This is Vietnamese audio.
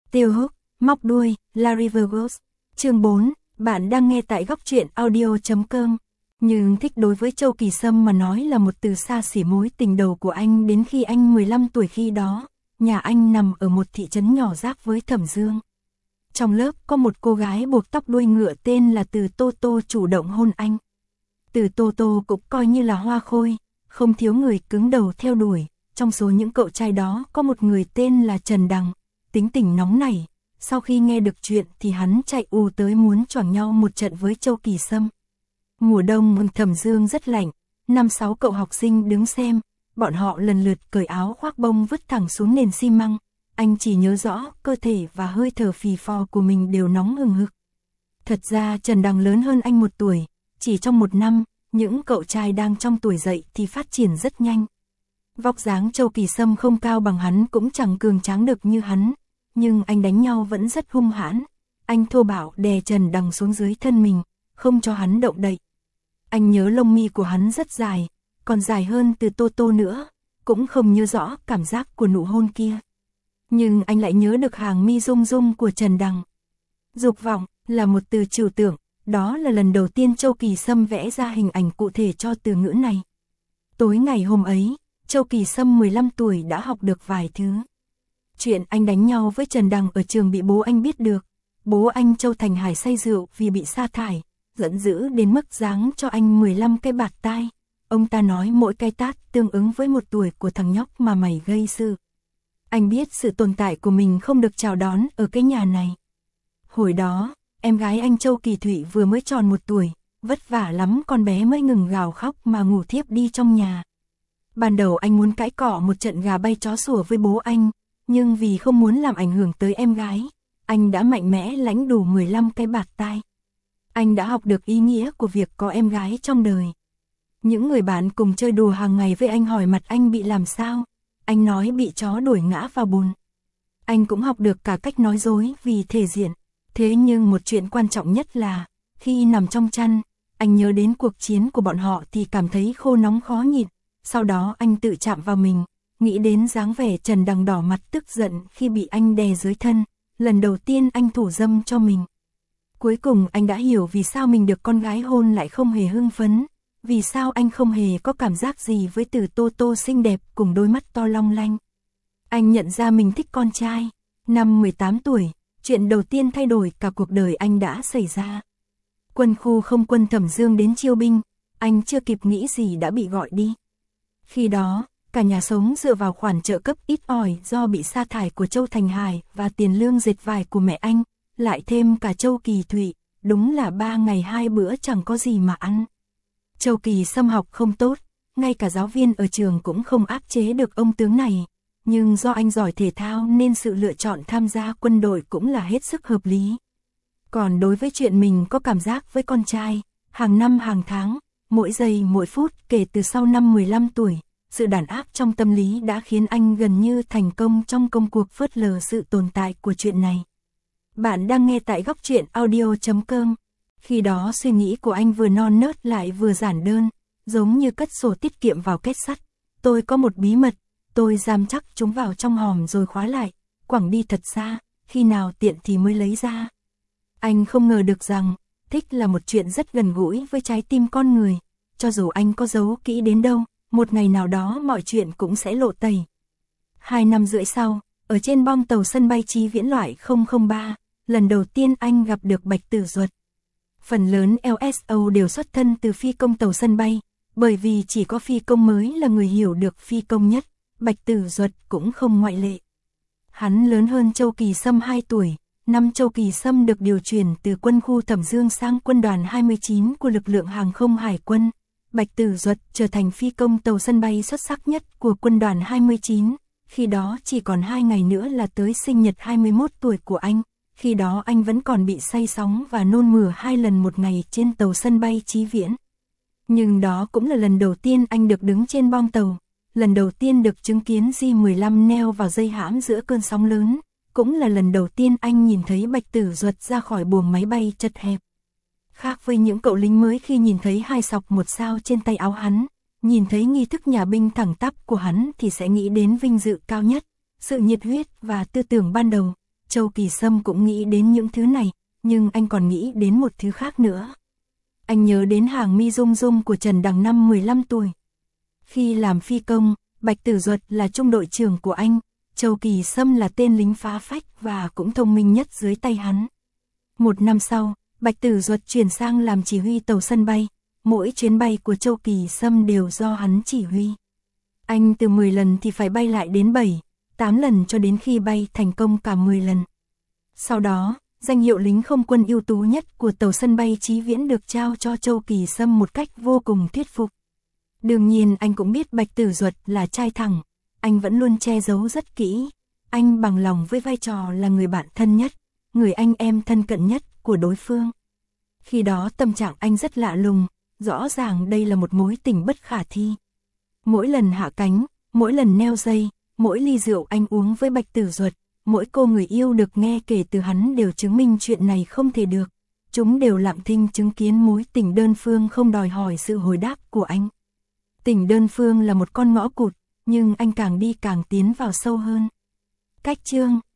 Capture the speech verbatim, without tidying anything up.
Tiêu Húc, móc đuôi, Larry Virgos. Chương bốn, bạn đang nghe tại góc truyện audio chấm com. Nhưng thích đối với Châu Kỳ Sâm mà nói là một từ xa xỉ. Mối tình đầu của anh đến khi anh mười lăm tuổi. Khi đó, nhà anh nằm ở một thị trấn nhỏ giáp với Thẩm Dương. Trong lớp có một cô gái buộc tóc đuôi ngựa tên là Từ Tô Tô chủ động hôn anh. Từ Tô Tô cũng coi như là hoa khôi, không thiếu người cứng đầu theo đuổi. Trong số những cậu trai đó có một người tên là Trần Đằng, tính tình nóng nảy. Sau khi nghe được chuyện thì hắn chạy ù tới muốn choảng nhau một trận với Châu Kỳ Sâm. Mùa đông Thẩm Dương rất lạnh, năm sáu cậu học sinh đứng xem, bọn họ lần lượt cởi áo khoác bông vứt thẳng xuống nền xi măng. Anh chỉ nhớ rõ cơ thể và hơi thở phì phò của mình đều nóng hừng hực. Thật ra Trần Đằng lớn hơn anh một tuổi, chỉ trong một năm, những cậu trai đang trong tuổi dậy thì phát triển rất nhanh. Vóc dáng Châu Kỳ Sâm không cao bằng hắn cũng chẳng cường tráng được như hắn, nhưng anh đánh nhau vẫn rất hung hãn. Anh thô bạo đè Trần Đằng xuống dưới thân mình, không cho hắn động đậy. Anh nhớ lông mi của hắn rất dài, còn dài hơn Từ Tô Tô nữa, cũng không nhớ rõ cảm giác của nụ hôn kia. Nhưng anh lại nhớ được hàng mi rung rung của Trần Đằng. Dục vọng là một từ trừu tượng, đó là lần đầu tiên Châu Kỳ Sâm vẽ ra hình ảnh cụ thể cho từ ngữ này. Tối ngày hôm ấy, Châu Kỳ Sâm mười lăm tuổi đã học được vài thứ. Chuyện anh đánh nhau với Trần Đằng ở trường bị bố anh biết được. Bố anh Châu Thành Hải say rượu vì bị sa thải, giận dữ đến mức giáng cho anh mười lăm cái bạt tai. Ông ta nói mỗi cái tát tương ứng với một tuổi của thằng nhóc mà mày gây sự. Anh biết sự tồn tại của mình không được chào đón ở cái nhà này. Hồi đó, em gái anh Châu Kỳ Thụy vừa mới tròn một tuổi, vất vả lắm con bé mới ngừng gào khóc mà ngủ thiếp đi trong nhà. Ban đầu anh muốn cãi cọ một trận gà bay chó sủa với bố anh, nhưng vì không muốn làm ảnh hưởng tới em gái, anh đã mạnh mẽ lãnh đủ mười lăm cái bạt tai. Anh đã học được ý nghĩa của việc có em gái trong đời. Những người bạn cùng chơi đùa hàng ngày với anh hỏi mặt anh bị làm sao, anh nói bị chó đuổi ngã vào bùn. Anh cũng học được cả cách nói dối vì thể diện. Thế nhưng một chuyện quan trọng nhất là, khi nằm trong chăn, anh nhớ đến cuộc chiến của bọn họ thì cảm thấy khô nóng khó nhịn. Sau đó anh tự chạm vào mình, nghĩ đến dáng vẻ Trần Đằng đỏ mặt tức giận khi bị anh đè dưới thân. Lần đầu tiên anh thủ dâm cho mình. Cuối cùng anh đã hiểu vì sao mình được con gái hôn lại không hề hưng phấn. Vì sao anh không hề có cảm giác gì với Từ Tô Tô xinh đẹp cùng đôi mắt to long lanh. Anh nhận ra mình thích con trai. Năm mười tám tuổi, chuyện đầu tiên thay đổi cả cuộc đời anh đã xảy ra. Quân khu không quân Thẩm Dương đến chiêu binh, anh chưa kịp nghĩ gì đã bị gọi đi. Khi đó, cả nhà sống dựa vào khoản trợ cấp ít ỏi do bị sa thải của Châu Thành Hải và tiền lương dệt vải của mẹ anh, lại thêm cả Châu Kỳ Thụy, đúng là ba ngày hai bữa chẳng có gì mà ăn. Châu Kỳ Sâm học không tốt, ngay cả giáo viên ở trường cũng không áp chế được ông tướng này, nhưng do anh giỏi thể thao nên sự lựa chọn tham gia quân đội cũng là hết sức hợp lý. Còn đối với chuyện mình có cảm giác với con trai, hàng năm hàng tháng, mỗi giây mỗi phút kể từ sau năm mười lăm tuổi, sự đàn áp trong tâm lý đã khiến anh gần như thành công trong công cuộc phớt lờ sự tồn tại của chuyện này. Bạn đang nghe tại góc truyện audio chấm com. Khi đó suy nghĩ của anh vừa non nớt lại vừa giản đơn, giống như cất sổ tiết kiệm vào két sắt. Tôi có một bí mật, tôi giam chắc chúng vào trong hòm rồi khóa lại, quẳng đi thật xa, khi nào tiện thì mới lấy ra. Anh không ngờ được rằng, thích là một chuyện rất gần gũi với trái tim con người. Cho dù anh có giấu kỹ đến đâu, một ngày nào đó mọi chuyện cũng sẽ lộ tẩy. Hai năm rưỡi sau, ở trên bong tàu sân bay Chí Viễn loại không không ba, lần đầu tiên anh gặp được Bạch Tử Duật. Phần lớn lờ ét o đều xuất thân từ phi công tàu sân bay, bởi vì chỉ có phi công mới là người hiểu được phi công nhất, Bạch Tử Duật cũng không ngoại lệ. Hắn lớn hơn Châu Kỳ Sâm hai tuổi, năm Châu Kỳ Sâm được điều chuyển từ quân khu Thẩm Dương sang quân đoàn hai mươi chín của lực lượng hàng không hải quân. Bạch Tử Duật trở thành phi công tàu sân bay xuất sắc nhất của quân đoàn hai mươi chín, khi đó chỉ còn hai ngày nữa là tới sinh nhật hai mươi mốt tuổi của anh, khi đó anh vẫn còn bị say sóng và nôn mửa hai lần một ngày trên tàu sân bay Chí Viễn. Nhưng đó cũng là lần đầu tiên anh được đứng trên bong tàu, lần đầu tiên được chứng kiến J mười lăm neo vào dây hãm giữa cơn sóng lớn, cũng là lần đầu tiên anh nhìn thấy Bạch Tử Duật ra khỏi buồng máy bay chật hẹp. Khác với những cậu lính mới khi nhìn thấy hai sọc một sao trên tay áo hắn, nhìn thấy nghi thức nhà binh thẳng tắp của hắn thì sẽ nghĩ đến vinh dự cao nhất, sự nhiệt huyết và tư tưởng ban đầu. Châu Kỳ Sâm cũng nghĩ đến những thứ này, nhưng anh còn nghĩ đến một thứ khác nữa. Anh nhớ đến hàng mi rung rung của Trần Đằng năm mười lăm tuổi. Khi làm phi công, Bạch Tử Duật là trung đội trưởng của anh, Châu Kỳ Sâm là tên lính phá phách và cũng thông minh nhất dưới tay hắn. Một năm sau, Bạch Tử Duật chuyển sang làm chỉ huy tàu sân bay, mỗi chuyến bay của Châu Kỳ Sâm đều do hắn chỉ huy. Anh từ mười lần thì phải bay lại đến bảy, tám lần cho đến khi bay thành công cả mười lần. Sau đó, danh hiệu lính không quân ưu tú nhất của tàu sân bay Chí Viễn được trao cho Châu Kỳ Sâm một cách vô cùng thuyết phục. Đương nhiên anh cũng biết Bạch Tử Duật là trai thẳng, anh vẫn luôn che giấu rất kỹ. Anh bằng lòng với vai trò là người bạn thân nhất, người anh em thân cận nhất của đối phương. Khi đó tâm trạng anh rất lạ lùng, rõ ràng đây là một mối tình bất khả thi. Mỗi lần hạ cánh, mỗi lần neo dây, mỗi ly rượu anh uống với Bạch Tử Duật, mỗi cô người yêu được nghe kể từ hắn đều chứng minh chuyện này không thể được. Chúng đều lặng thinh chứng kiến mối tình đơn phương không đòi hỏi sự hồi đáp của anh. Tình đơn phương là một con ngõ cụt, nhưng anh càng đi càng tiến vào sâu hơn. Cách chương